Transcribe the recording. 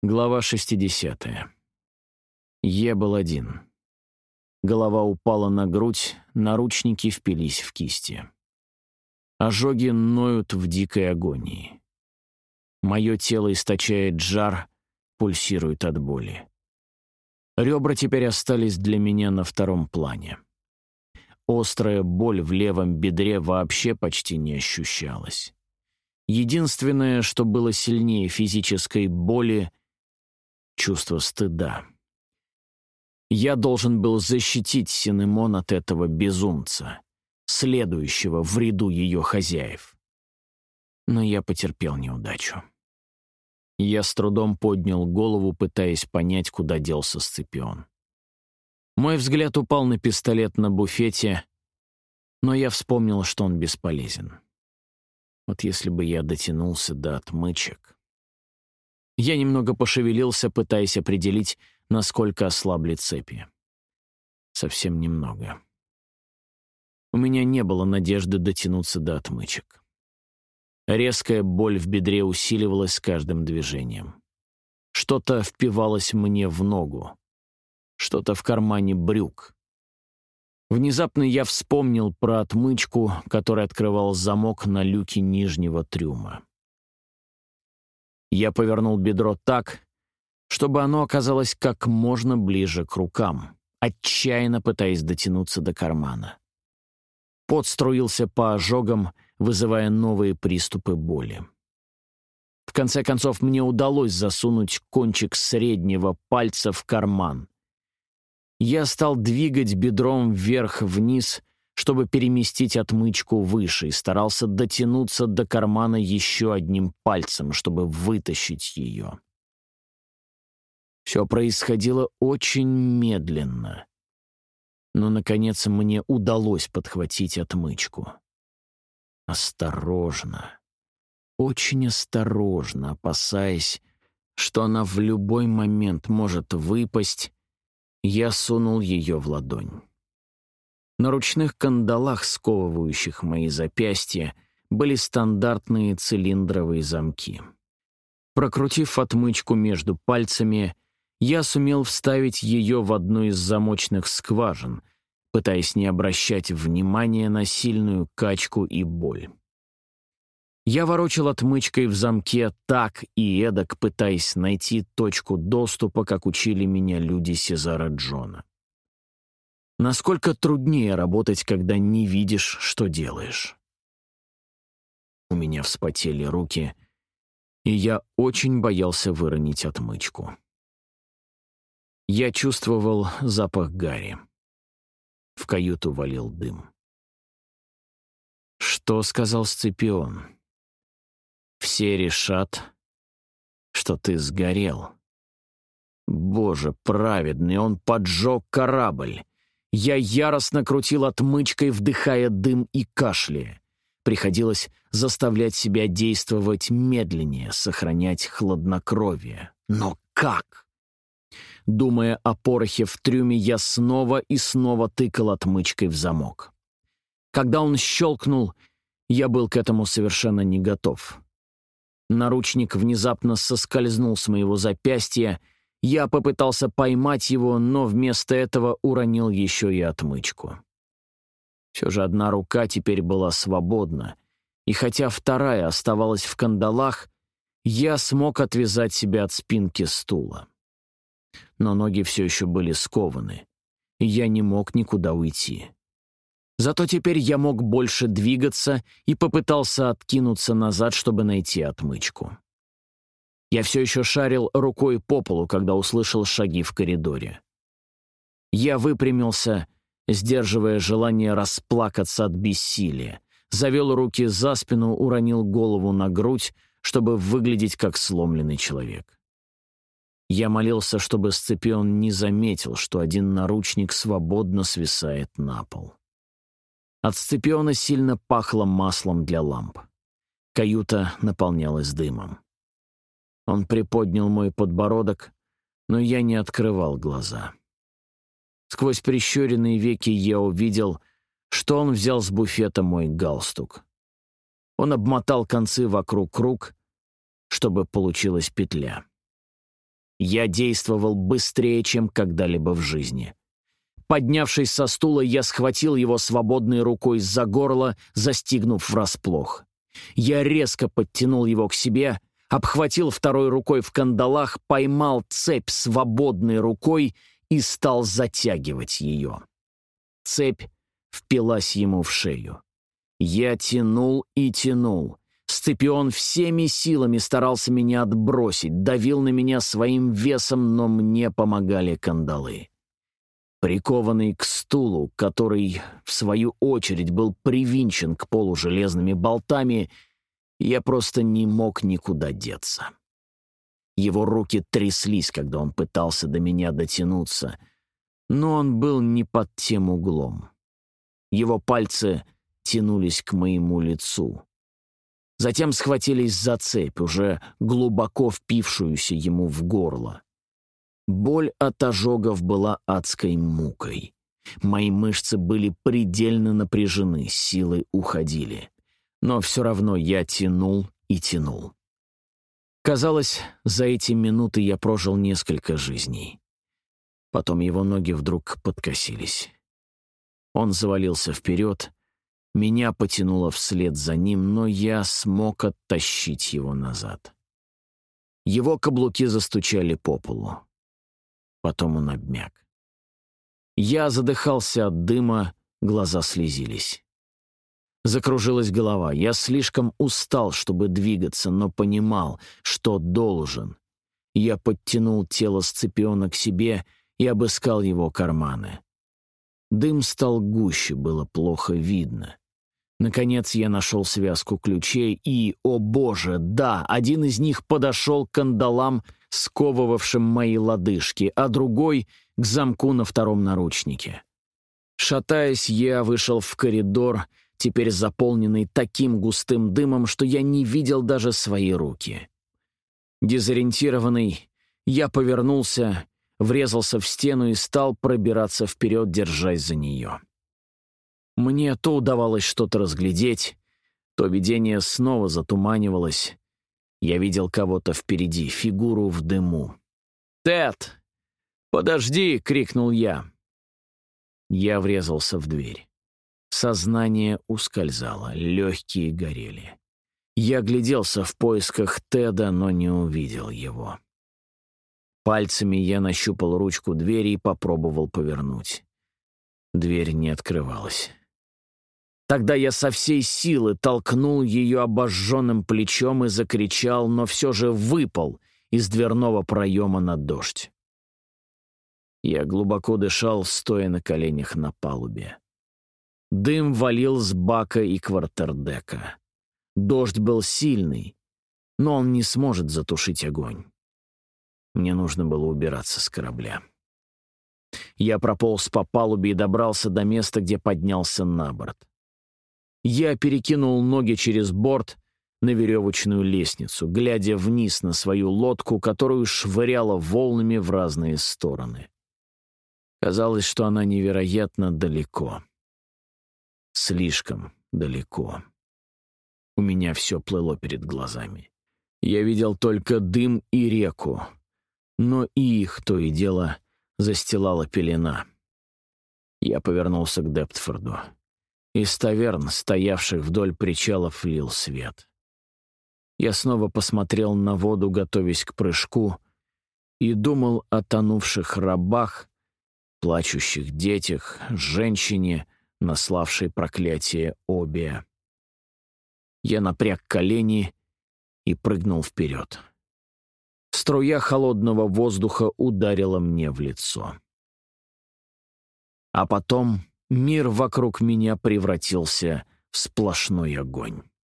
Глава 60. Я был один. Голова упала на грудь, наручники впились в кисти. Ожоги ноют в дикой агонии. Мое тело источает жар, пульсирует от боли. Ребра теперь остались для меня на втором плане. Острая боль в левом бедре вообще почти не ощущалась. Единственное, что было сильнее физической боли — чувство стыда. Я должен был защитить Синемон от этого безумца, следующего в ряду ее хозяев. Но я потерпел неудачу. Я с трудом поднял голову, пытаясь понять, куда делся Сципион. Мой взгляд упал на пистолет на буфете, но я вспомнил, что он бесполезен. Вот если бы я дотянулся до отмычек. Я немного пошевелился, пытаясь определить, насколько ослабли цепи. Совсем немного. У меня не было надежды дотянуться до отмычек. Резкая боль в бедре усиливалась с каждым движением. Что-то впивалось мне в ногу. Что-то в кармане брюк. Внезапно я вспомнил про отмычку, которая открывал замок на люке нижнего трюма. Я повернул бедро так, чтобы оно оказалось как можно ближе к рукам, отчаянно пытаясь дотянуться до кармана. Пот струился по ожогам, вызывая новые приступы боли. В конце концов, мне удалось засунуть кончик среднего пальца в карман. Я стал двигать бедром вверх-вниз, чтобы переместить отмычку выше, и старался дотянуться до кармана еще одним пальцем, чтобы вытащить ее. Все происходило очень медленно, но, наконец, мне удалось подхватить отмычку. Осторожно, очень осторожно, опасаясь, что она в любой момент может выпасть, я сунул ее в ладонь. На ручных кандалах, сковывающих мои запястья, были стандартные цилиндровые замки. Прокрутив отмычку между пальцами, я сумел вставить ее в одну из замочных скважин, пытаясь не обращать внимания на сильную качку и боль. Я ворочал отмычкой в замке так и эдак, пытаясь найти точку доступа, как учили меня люди Сезара Джона. Насколько труднее работать, когда не видишь, что делаешь. У меня вспотели руки, и я очень боялся выронить отмычку. Я чувствовал запах гари. В каюту валил дым. Что сказал Сципион? Все решат, что ты сгорел. Боже праведный, он поджег корабль. Я яростно крутил отмычкой, вдыхая дым и кашляя. Приходилось заставлять себя действовать медленнее, сохранять хладнокровие. Но как? Думая о порохе в трюме, я снова и снова тыкал отмычкой в замок. Когда он щелкнул, я был к этому совершенно не готов. Наручник внезапно соскользнул с моего запястья. Я попытался поймать его, но вместо этого уронил еще и отмычку. Все же одна рука теперь была свободна, и хотя вторая оставалась в кандалах, я смог отвязать себя от спинки стула. Но ноги все еще были скованы, и я не мог никуда уйти. Зато теперь я мог больше двигаться и попытался откинуться назад, чтобы найти отмычку. Я все еще шарил рукой по полу, когда услышал шаги в коридоре. Я выпрямился, сдерживая желание расплакаться от бессилия, завел руки за спину, уронил голову на грудь, чтобы выглядеть как сломленный человек. Я молился, чтобы Сципион не заметил, что один наручник свободно свисает на пол. От Сципиона сильно пахло маслом для ламп. Каюта наполнялась дымом. Он приподнял мой подбородок, но я не открывал глаза. Сквозь прищуренные веки я увидел, что он взял с буфета мой галстук. Он обмотал концы вокруг рук, чтобы получилась петля. Я действовал быстрее, чем когда-либо в жизни. Поднявшись со стула, я схватил его свободной рукой за горло, застигнув врасплох. Я резко подтянул его к себе, обхватил второй рукой в кандалах, поймал цепь свободной рукой и стал затягивать ее. Цепь впилась ему в шею. Я тянул и тянул. Сципион всеми силами старался меня отбросить, давил на меня своим весом, но мне помогали кандалы. Прикованный к стулу, который, в свою очередь, был привинчен к полу железными болтами, я просто не мог никуда деться. Его руки тряслись, когда он пытался до меня дотянуться, но он был не под тем углом. Его пальцы тянулись к моему лицу. Затем схватились за цепь, уже глубоко впившуюся ему в горло. Боль от ожогов была адской мукой. Мои мышцы были предельно напряжены, силы уходили. Но все равно я тянул и тянул. Казалось, за эти минуты я прожил несколько жизней. Потом его ноги вдруг подкосились. Он завалился вперед, меня потянуло вслед за ним, но я смог оттащить его назад. Его каблуки застучали по полу. Потом он обмяк. Я задыхался от дыма, глаза слезились. Закружилась голова. Я слишком устал, чтобы двигаться, но понимал, что должен. Я подтянул тело Сципиона к себе и обыскал его карманы. Дым стал гуще, было плохо видно. Наконец я нашел связку ключей и, о боже, да, один из них подошел к кандалам, сковывавшим мои лодыжки, а другой — к замку на втором наручнике. Шатаясь, я вышел в коридор, теперь заполненный таким густым дымом, что я не видел даже свои руки. Дезориентированный, я повернулся, врезался в стену и стал пробираться вперед, держась за нее. Мне то удавалось что-то разглядеть, то видение снова затуманивалось. Я видел кого-то впереди, фигуру в дыму. «Тед! Подожди!» — крикнул я. Я врезался в дверь. Сознание ускользало, легкие горели. Я гляделся в поисках Теда, но не увидел его. Пальцами я нащупал ручку двери и попробовал повернуть. Дверь не открывалась. Тогда я со всей силы толкнул ее обожженным плечом и закричал, но все же выпал из дверного проема на дождь. Я глубоко дышал, стоя на коленях на палубе. Дым валил с бака и квартердека. Дождь был сильный, но он не сможет затушить огонь. Мне нужно было убираться с корабля. Я прополз по палубе и добрался до места, где поднялся на борт. Я перекинул ноги через борт на веревочную лестницу, глядя вниз на свою лодку, которую швыряло волнами в разные стороны. Казалось, что она невероятно далеко. Слишком далеко. У меня все плыло перед глазами. Я видел только дым и реку, но и их то и дело застилала пелена. Я повернулся к Дептфорду. Из таверн, стоявших вдоль причалов, лил свет. Я снова посмотрел на воду, готовясь к прыжку, и думал о тонувших рабах, плачущих детях, женщине, наславшей проклятие Обия. Я напряг колени и прыгнул вперед. Струя холодного воздуха ударила мне в лицо. А потом мир вокруг меня превратился в сплошной огонь.